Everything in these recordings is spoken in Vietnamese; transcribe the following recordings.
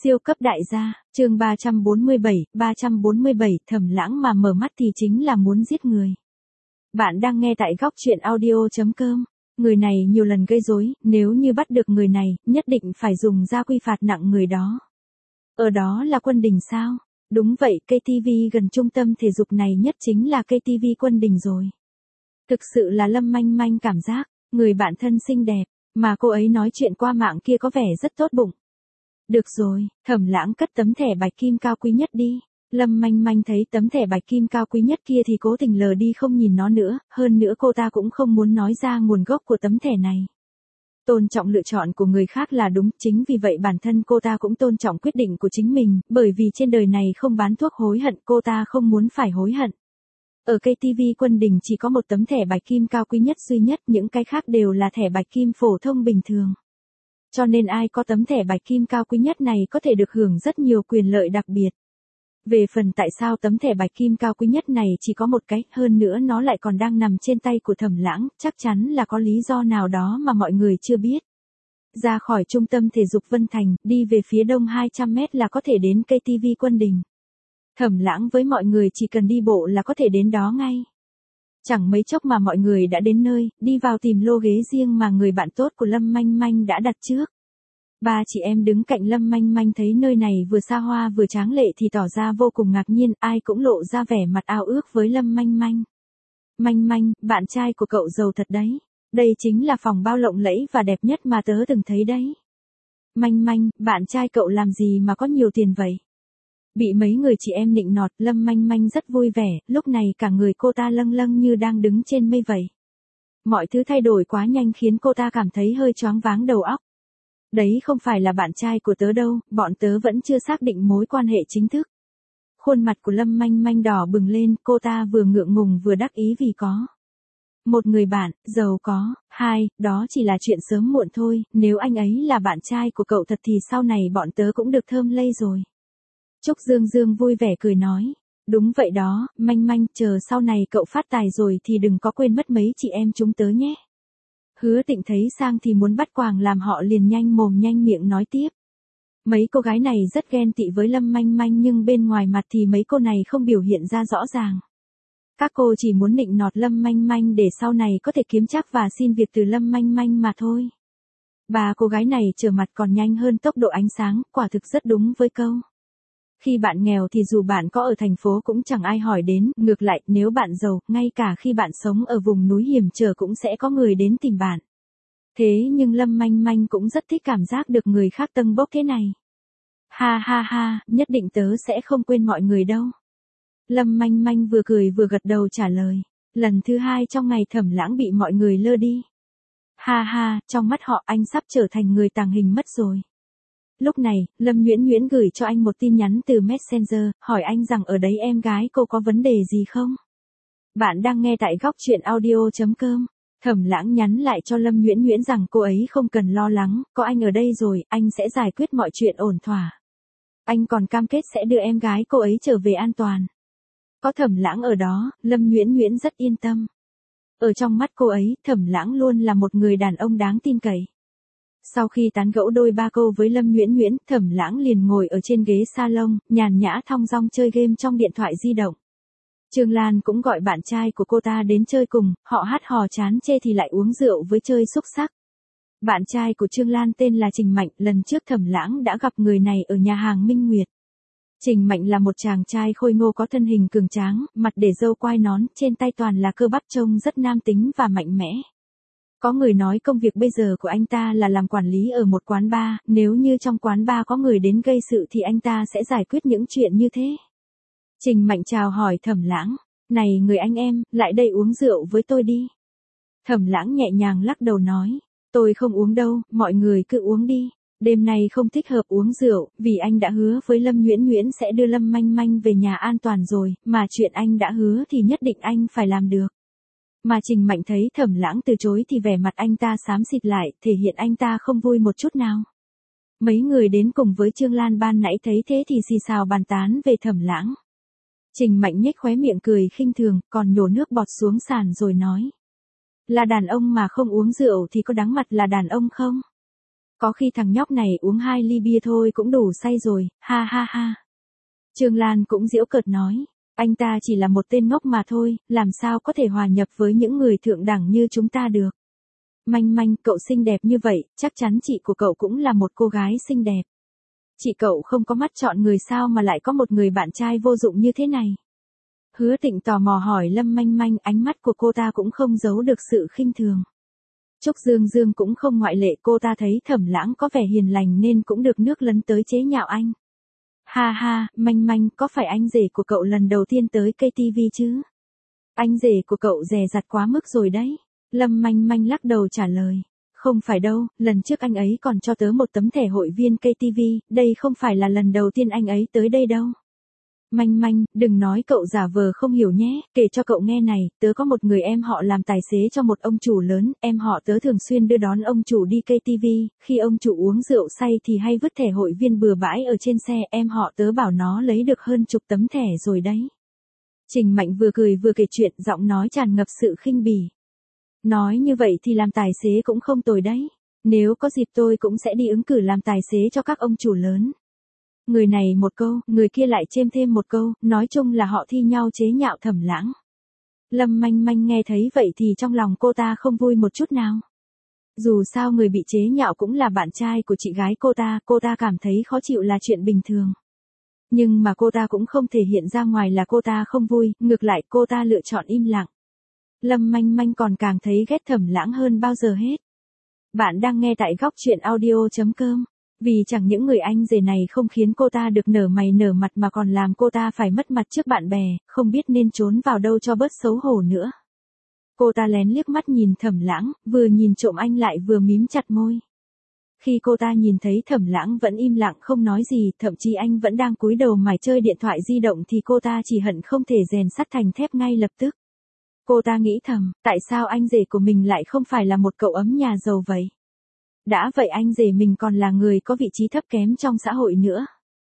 Siêu cấp đại gia, chương 347, Thẩm Lãng mà mở mắt thì chính là muốn giết người. Bạn đang nghe tại góc truyện audio.com. Người này nhiều lần gây rối, nếu như bắt được người này, nhất định phải dùng ra quy phạt nặng người đó. Ở đó là Quân Đình sao? Đúng vậy, KTV gần trung tâm thể dục này nhất chính là KTV Quân Đình rồi. Thực sự là Lâm Manh Manh cảm giác, người bạn thân xinh đẹp, mà cô ấy nói chuyện qua mạng kia có vẻ rất tốt bụng. Được rồi, Thẩm Lãng cất tấm thẻ bạch kim cao quý nhất đi. Lâm Manh Manh thấy tấm thẻ bạch kim cao quý nhất kia thì cố tình lờ đi không nhìn nó nữa, hơn nữa cô ta cũng không muốn nói ra nguồn gốc của tấm thẻ này. Tôn trọng lựa chọn của người khác là đúng, chính vì vậy bản thân cô ta cũng tôn trọng quyết định của chính mình, bởi vì trên đời này không bán thuốc hối hận, cô ta không muốn phải hối hận. Ở KTV Quân Đình chỉ có một tấm thẻ bạch kim cao quý nhất duy nhất, những cái khác đều là thẻ bạch kim phổ thông bình thường. Cho nên ai có tấm thẻ bạch kim cao quý nhất này có thể được hưởng rất nhiều quyền lợi đặc biệt. Về phần tại sao tấm thẻ bạch kim cao quý nhất này chỉ có một cái, hơn nữa nó lại còn đang nằm trên tay của Thẩm Lãng, chắc chắn là có lý do nào đó mà mọi người chưa biết. Ra khỏi trung tâm thể dục Vân Thành, đi về phía đông 200 mét là có thể đến KTV Quân Đình. Thẩm Lãng với mọi người chỉ cần đi bộ là có thể đến đó ngay. Chẳng mấy chốc mà mọi người đã đến nơi, đi vào tìm lô ghế riêng mà người bạn tốt của Lâm Manh Manh đã đặt trước. Ba chị em đứng cạnh Lâm Manh Manh thấy nơi này vừa xa hoa vừa tráng lệ thì tỏ ra vô cùng ngạc nhiên, ai cũng lộ ra vẻ mặt ao ước với Lâm Manh Manh. Manh Manh, bạn trai của cậu giàu thật đấy. Đây chính là phòng bao lộng lẫy và đẹp nhất mà tớ từng thấy đấy. Manh Manh, bạn trai cậu làm gì mà có nhiều tiền vậy? Bị mấy người chị em nịnh nọt, Lâm Manh Manh rất vui vẻ, lúc này cả người cô ta lâng lâng như đang đứng trên mây vậy. Mọi thứ thay đổi quá nhanh khiến cô ta cảm thấy hơi choáng váng đầu óc. Đấy không phải là bạn trai của tớ đâu, bọn tớ vẫn chưa xác định mối quan hệ chính thức. Khuôn mặt của Lâm Manh Manh đỏ bừng lên, cô ta vừa ngượng ngùng vừa đắc ý vì có một người bạn, giàu có. Hai, đó chỉ là chuyện sớm muộn thôi, nếu anh ấy là bạn trai của cậu thật thì sau này bọn tớ cũng được thơm lây rồi. Trúc Dương Dương vui vẻ cười nói. Đúng vậy đó, Manh Manh, chờ sau này cậu phát tài rồi thì đừng có quên mất mấy chị em chúng tớ nhé. Hứa Tịnh thấy sang thì muốn bắt quàng làm họ liền nhanh mồm nhanh miệng nói tiếp. Mấy cô gái này rất ghen tị với Lâm Manh Manh nhưng bên ngoài mặt thì mấy cô này không biểu hiện ra rõ ràng. Các cô chỉ muốn nịnh nọt Lâm Manh Manh để sau này có thể kiếm trác và xin việc từ Lâm Manh Manh mà thôi. Ba cô gái này trở mặt còn nhanh hơn tốc độ ánh sáng, quả thực rất đúng với câu. Khi bạn nghèo thì dù bạn có ở thành phố cũng chẳng ai hỏi đến, ngược lại nếu bạn giàu, ngay cả khi bạn sống ở vùng núi hiểm trở cũng sẽ có người đến tìm bạn. Thế nhưng Lâm Manh Manh cũng rất thích cảm giác được người khác tâng bốc thế này. Ha ha ha, nhất định tớ sẽ không quên mọi người đâu. Lâm Manh Manh vừa cười vừa gật đầu trả lời. Lần thứ hai trong ngày Thẩm Lãng bị mọi người lơ đi. Ha ha, trong mắt họ anh sắp trở thành người tàng hình mất rồi. Lúc này, Lâm Nhuyễn Nhuyễn gửi cho anh một tin nhắn từ Messenger, hỏi anh rằng ở đấy em gái cô có vấn đề gì không? Bạn đang nghe tại góc truyện audio.com. Thẩm Lãng nhắn lại cho Lâm Nhuyễn Nhuyễn rằng cô ấy không cần lo lắng, có anh ở đây rồi, anh sẽ giải quyết mọi chuyện ổn thỏa. Anh còn cam kết sẽ đưa em gái cô ấy trở về an toàn. Có Thẩm Lãng ở đó, Lâm Nhuyễn Nhuyễn rất yên tâm. Ở trong mắt cô ấy, Thẩm Lãng luôn là một người đàn ông đáng tin cậy. Sau khi tán gẫu đôi ba câu với Lâm Nhuyễn Nhuyễn, Thẩm Lãng liền ngồi ở trên ghế salon, nhàn nhã thong dong chơi game trong điện thoại di động. Trương Lan cũng gọi bạn trai của cô ta đến chơi cùng, họ hát hò chán chê thì lại uống rượu với chơi xúc xắc. Bạn trai của Trương Lan tên là Trình Mạnh, lần trước Thẩm Lãng đã gặp người này ở nhà hàng Minh Nguyệt. Trình Mạnh là một chàng trai khôi ngô có thân hình cường tráng, mặt để râu quai nón, trên tay toàn là cơ bắp trông rất nam tính và mạnh mẽ. Có người nói công việc bây giờ của anh ta là làm quản lý ở một quán bar, nếu như trong quán bar có người đến gây sự thì anh ta sẽ giải quyết những chuyện như thế. Trình Mạnh chào hỏi Thẩm Lãng, này người anh em, lại đây uống rượu với tôi đi. Thẩm Lãng nhẹ nhàng lắc đầu nói, tôi không uống đâu, mọi người cứ uống đi. Đêm nay không thích hợp uống rượu, vì anh đã hứa với Lâm Nhuyễn Nhuyễn sẽ đưa Lâm Manh Manh về nhà an toàn rồi, mà chuyện anh đã hứa thì nhất định anh phải làm được. Mà Trình Mạnh thấy Thẩm Lãng từ chối thì vẻ mặt anh ta xám xịt lại, thể hiện anh ta không vui một chút nào. Mấy người đến cùng với Trương Lan ban nãy thấy thế thì xì xào bàn tán về Thẩm Lãng. Trình Mạnh nhếch khóe miệng cười khinh thường, còn nhổ nước bọt xuống sàn rồi nói. Là đàn ông mà không uống rượu thì có đáng mặt là đàn ông không? Có khi thằng nhóc này uống 2 ly bia thôi cũng đủ say rồi, ha ha ha. Trương Lan cũng giễu cợt nói, anh ta chỉ là một tên ngốc mà thôi, làm sao có thể hòa nhập với những người thượng đẳng như chúng ta được. Manh manh, cậu xinh đẹp như vậy, chắc chắn chị của cậu cũng là một cô gái xinh đẹp. Chị cậu không có mắt chọn người sao mà lại có một người bạn trai vô dụng như thế này. Hứa Tịnh tò mò hỏi Lâm Manh Manh, ánh mắt của cô ta cũng không giấu được sự khinh thường. Trúc Dương Dương cũng không ngoại lệ, cô ta thấy Thẩm Lãng có vẻ hiền lành nên cũng được nước lấn tới chế nhạo anh. Ha ha, Manh Manh, có phải anh rể của cậu lần đầu tiên tới KTV chứ? Anh rể của cậu dè dặt quá mức rồi đấy. Lâm Manh Manh lắc đầu trả lời. Không phải đâu, lần trước anh ấy còn cho tớ một tấm thẻ hội viên KTV, đây không phải là lần đầu tiên anh ấy tới đây đâu. Manh Manh, đừng nói cậu giả vờ không hiểu nhé, kể cho cậu nghe này, tớ có một người em họ làm tài xế cho một ông chủ lớn, em họ tớ thường xuyên đưa đón ông chủ đi KTV, khi ông chủ uống rượu say thì hay vứt thẻ hội viên bừa bãi ở trên xe, em họ tớ bảo nó lấy được hơn chục tấm thẻ rồi đấy. Trình Mạnh vừa cười vừa kể chuyện, giọng nói tràn ngập sự khinh bỉ. Nói như vậy thì làm tài xế cũng không tồi đấy. Nếu có dịp tôi cũng sẽ đi ứng cử làm tài xế cho các ông chủ lớn. Người này một câu, người kia lại chêm thêm một câu, nói chung là họ thi nhau chế nhạo Thẩm Lãng. Lâm Manh Manh nghe thấy vậy thì trong lòng cô ta không vui một chút nào. Dù sao người bị chế nhạo cũng là bạn trai của chị gái cô ta cảm thấy khó chịu là chuyện bình thường. Nhưng mà cô ta cũng không thể hiện ra ngoài là cô ta không vui, ngược lại cô ta lựa chọn im lặng. Lâm Manh Manh còn càng thấy ghét Thẩm Lãng hơn bao giờ hết. Bạn đang nghe tại góc truyện audio.com. Vì chẳng những người anh rể này không khiến cô ta được nở mày nở mặt mà còn làm cô ta phải mất mặt trước bạn bè, không biết nên trốn vào đâu cho bớt xấu hổ nữa. Cô ta lén liếc mắt nhìn Thẩm Lãng, vừa nhìn trộm anh lại vừa mím chặt môi. Khi cô ta nhìn thấy Thẩm Lãng vẫn im lặng không nói gì, thậm chí anh vẫn đang cúi đầu mải chơi điện thoại di động thì cô ta chỉ hận không thể rèn sắt thành thép ngay lập tức. Cô ta nghĩ thầm, tại sao anh rể của mình lại không phải là một cậu ấm nhà giàu vậy? Đã vậy anh rể mình còn là người có vị trí thấp kém trong xã hội nữa.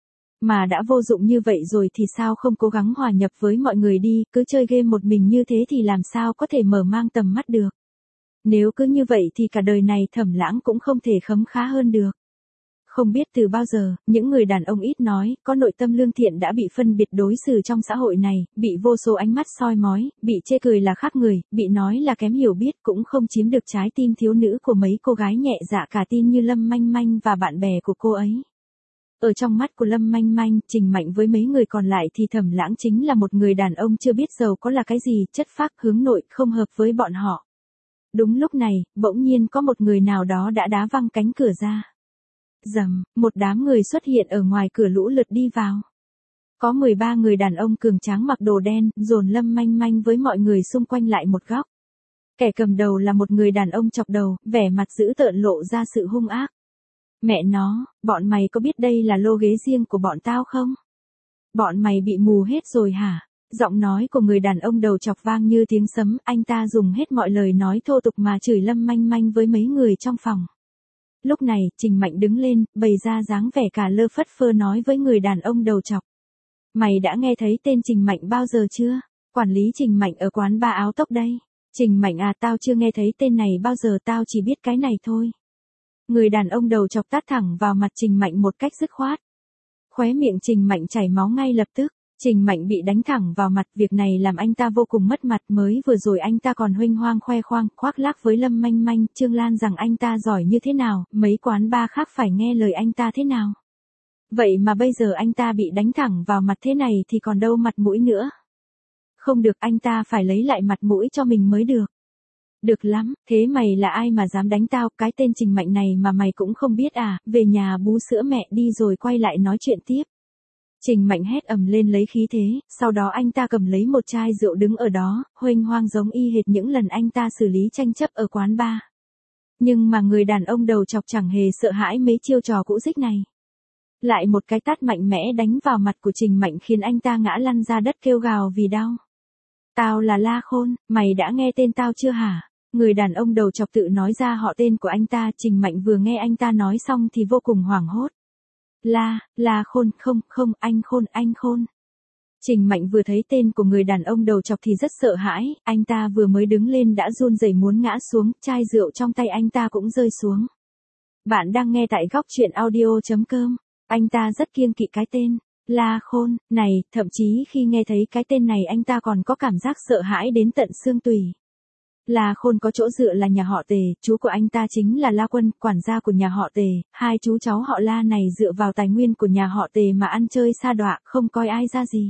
Mà đã vô dụng như vậy rồi thì sao không cố gắng hòa nhập với mọi người đi, cứ chơi game một mình như thế thì làm sao có thể mở mang tầm mắt được. Nếu cứ như vậy thì cả đời này Thẩm Lãng cũng không thể khấm khá hơn được. Không biết từ bao giờ, những người đàn ông ít nói, có nội tâm lương thiện đã bị phân biệt đối xử trong xã hội này, bị vô số ánh mắt soi mói, bị chê cười là khác người, bị nói là kém hiểu biết, cũng không chiếm được trái tim thiếu nữ của mấy cô gái nhẹ dạ cả tin như Lâm Manh Manh và bạn bè của cô ấy. Ở trong mắt của Lâm Manh Manh, Trình Mạnh với mấy người còn lại thì Thẩm Lãng chính là một người đàn ông chưa biết giàu có là cái gì, chất phác hướng nội, không hợp với bọn họ. Đúng lúc này, bỗng nhiên có một người nào đó đã đá văng cánh cửa ra. Rầm, một đám người xuất hiện ở ngoài cửa lũ lượt đi vào. Có 13 người đàn ông cường tráng mặc đồ đen, dồn Lâm Manh Manh với mọi người xung quanh lại một góc. Kẻ cầm đầu là một người đàn ông chọc đầu, vẻ mặt dữ tợn lộ ra sự hung ác. Mẹ nó, bọn mày có biết đây là lô ghế riêng của bọn tao không? Bọn mày bị mù hết rồi hả? Giọng nói của người đàn ông đầu chọc vang như tiếng sấm, anh ta dùng hết mọi lời nói thô tục mà chửi Lâm Manh Manh với mấy người trong phòng. Lúc này, Trình Mạnh đứng lên, bày ra dáng vẻ cả lơ phất phơ nói với người đàn ông đầu chọc. Mày đã nghe thấy tên Trình Mạnh bao giờ chưa? Quản lý Trình Mạnh ở quán ba áo tóc đây. Trình Mạnh à, tao chưa nghe thấy tên này bao giờ, tao chỉ biết cái này thôi. Người đàn ông đầu chọc tát thẳng vào mặt Trình Mạnh một cách dứt khoát. Khóe miệng Trình Mạnh chảy máu ngay lập tức. Trình Mạnh bị đánh thẳng vào mặt, việc này làm anh ta vô cùng mất mặt, mới vừa rồi anh ta còn huênh hoang khoe khoang, khoác lác với Lâm Manh Manh, Trương Lan rằng anh ta giỏi như thế nào, mấy quán bar khác phải nghe lời anh ta thế nào. Vậy mà bây giờ anh ta bị đánh thẳng vào mặt thế này thì còn đâu mặt mũi nữa. Không được, anh ta phải lấy lại mặt mũi cho mình mới được. Được lắm, thế mày là ai mà dám đánh tao, cái tên Trình Mạnh này mà mày cũng không biết à, về nhà bú sữa mẹ đi rồi quay lại nói chuyện tiếp. Trình Mạnh hét ầm lên lấy khí thế, sau đó anh ta cầm lấy một chai rượu đứng ở đó, huênh hoang giống y hệt những lần anh ta xử lý tranh chấp ở quán bar. Nhưng mà người đàn ông đầu chọc chẳng hề sợ hãi mấy chiêu trò cũ dích này. Lại một cái tát mạnh mẽ đánh vào mặt của Trình Mạnh khiến anh ta ngã lăn ra đất kêu gào vì đau. Tao là La Khôn, mày đã nghe tên tao chưa hả? Người đàn ông đầu chọc tự nói ra họ tên của anh ta, Trình Mạnh vừa nghe anh ta nói xong thì vô cùng hoảng hốt. La Khôn, không, anh Khôn. Trình Mạnh vừa thấy tên của người đàn ông đầu chọc thì rất sợ hãi, anh ta vừa mới đứng lên đã run rẩy muốn ngã xuống, chai rượu trong tay anh ta cũng rơi xuống. Bạn đang nghe tại góc chuyện audio.com. Anh ta rất kiêng kỵ cái tên La Khôn này, thậm chí khi nghe thấy cái tên này anh ta còn có cảm giác sợ hãi đến tận xương tủy. La Khôn có chỗ dựa là nhà họ Tề, chú của anh ta chính là La Quân, quản gia của nhà họ Tề, hai chú cháu họ La này dựa vào tài nguyên của nhà họ Tề mà ăn chơi sa đọa, không coi ai ra gì.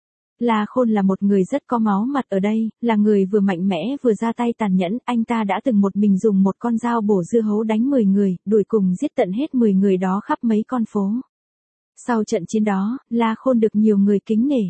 La Khôn là một người rất có máu mặt ở đây, là người vừa mạnh mẽ vừa ra tay tàn nhẫn, anh ta đã từng một mình dùng một con dao bổ dưa hấu đánh 10 người, đuổi cùng giết tận hết 10 người đó khắp mấy con phố. Sau trận chiến đó, La Khôn được nhiều người kính nể.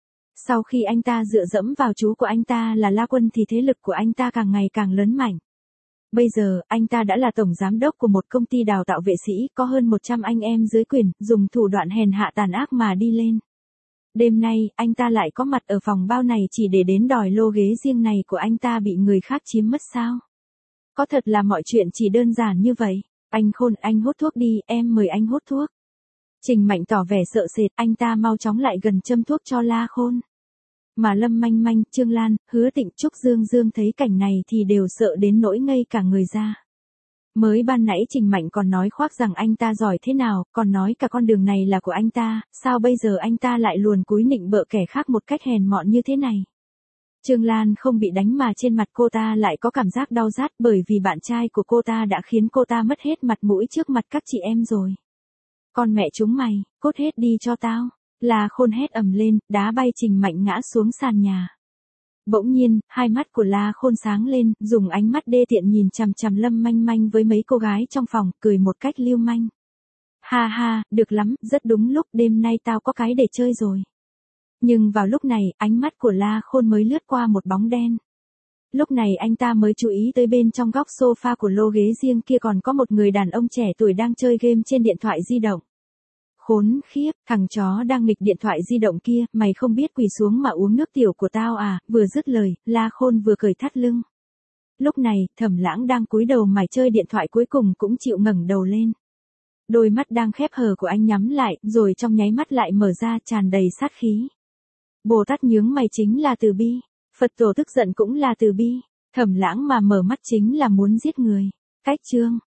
Sau khi anh ta dựa dẫm vào chú của anh ta là La Quân thì thế lực của anh ta càng ngày càng lớn mạnh. Bây giờ, anh ta đã là tổng giám đốc của một công ty đào tạo vệ sĩ, có hơn 100 anh em dưới quyền, dùng thủ đoạn hèn hạ tàn ác mà đi lên. Đêm nay, anh ta lại có mặt ở phòng bao này chỉ để đến đòi lô ghế riêng này của anh ta bị người khác chiếm mất sao? Có thật là mọi chuyện chỉ đơn giản như vậy? Anh Khôn, anh hút thuốc đi, em mời anh hút thuốc. Trình Mạnh tỏ vẻ sợ sệt, anh ta mau chóng lại gần châm thuốc cho La Khôn. Mà Lâm Manh Manh, Trương Lan, Hứa Tịnh, Trúc Dương Dương thấy cảnh này thì đều sợ đến nỗi ngây cả người ra. Mới ban nãy Trình Mạnh còn nói khoác rằng anh ta giỏi thế nào, còn nói cả con đường này là của anh ta, sao bây giờ anh ta lại luồn cúi nịnh bợ kẻ khác một cách hèn mọn như thế này. Trương Lan không bị đánh mà trên mặt cô ta lại có cảm giác đau rát bởi vì bạn trai của cô ta đã khiến cô ta mất hết mặt mũi trước mặt các chị em rồi. Con mẹ chúng mày, cút hết đi cho tao. La Khôn hét ầm lên, đá bay Trình Mạnh ngã xuống sàn nhà. Bỗng nhiên, hai mắt của La Khôn sáng lên, dùng ánh mắt đê tiện nhìn chằm chằm Lâm Manh Manh với mấy cô gái trong phòng, cười một cách lưu manh. Ha ha, được lắm, rất đúng lúc, đêm nay tao có cái để chơi rồi. Nhưng vào lúc này, ánh mắt của La Khôn mới lướt qua một bóng đen. Lúc này anh ta mới chú ý tới bên trong góc sofa của lô ghế riêng kia còn có một người đàn ông trẻ tuổi đang chơi game trên điện thoại di động. Khốn khiếp, thằng chó đang nghịch điện thoại di động kia, mày không biết quỳ xuống mà uống nước tiểu của tao à? Vừa dứt lời, La Khôn vừa cười thắt lưng. Lúc này, Thẩm Lãng đang cúi đầu mải chơi điện thoại cuối cùng cũng chịu ngẩng đầu lên. Đôi mắt đang khép hờ của anh nhắm lại, rồi trong nháy mắt lại mở ra tràn đầy sát khí. Bồ Tát nhướng mày chính là từ bi, Phật tổ tức giận cũng là từ bi, Thẩm Lãng mà mở mắt chính là muốn giết người. Cách chương